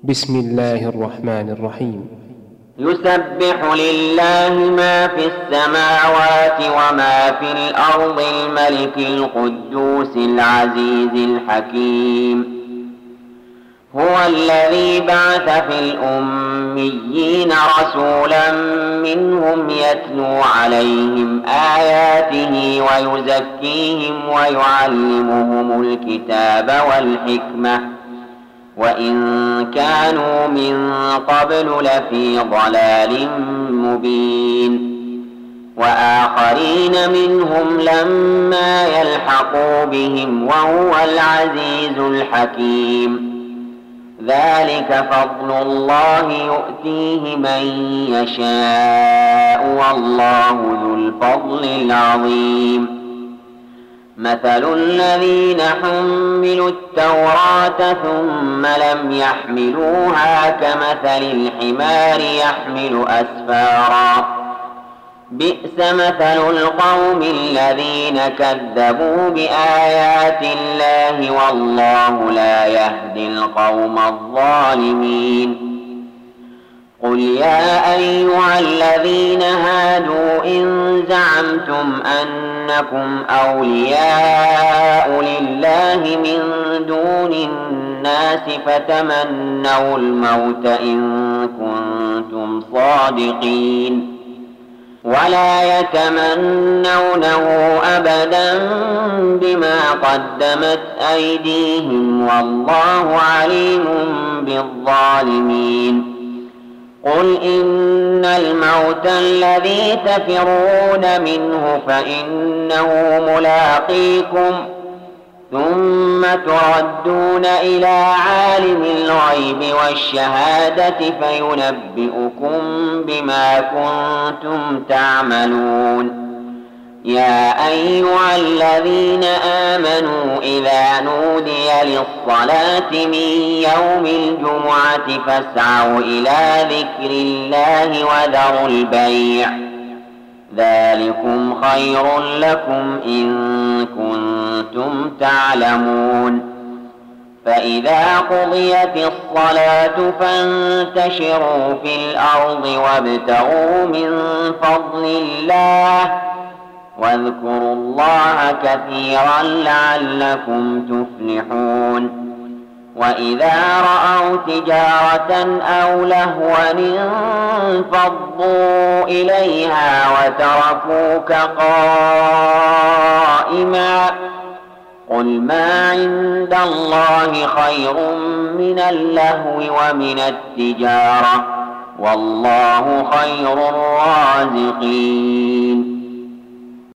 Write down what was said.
بسم الله الرحمن الرحيم. يسبح لله ما في السماوات وما في الأرض الملك القدوس العزيز الحكيم. هو الذي بعث في الأميين رسولا منهم يتلو عليهم آياته ويزكيهم ويعلمهم الكتاب والحكمة وإن كانوا من قبل لفي ضلال مبين. وآخرين منهم لما يلحقوا بهم وهو العزيز الحكيم. ذلك فضل الله يؤتيه من يشاء والله ذو الفضل العظيم. مثل الذين حملوا التوراة ثم لم يحملوها كمثل الحمار يحمل أسفارا. بئس مثل القوم الذين كذبوا بآيات الله والله لا يهدي القوم الظالمين. قل يا أيها الذين هادوا إن زعمتم أنكم أولياء لله من دون الناس فتمنوا الموت إن كنتم صادقين ولا يتمنونه أبدا بما قدمت أيديهم والله عليم بالظالمين. قل إن الموت الذي تفرون منه فإنه ملاقيكم ثم تردون إلى عالم الغيب والشهادة فينبئكم بما كنتم تعملون. يا أيها الذين آمنوا إذا نودي للصلاة من يوم الجمعة فاسعوا إلى ذكر الله وذروا البيع ذلكم خير لكم إن كنتم تعلمون. فإذا قضيت الصلاة فانتشروا في الأرض وابتغوا من فضل الله واذكروا الله كثيرا لعلكم تفلحون. وإذا رأوا تجارة أو لهوا انفضوا إليها وتركوك قائما. قل ما عند الله خير من اللهو ومن التجارة والله خير الرازقين.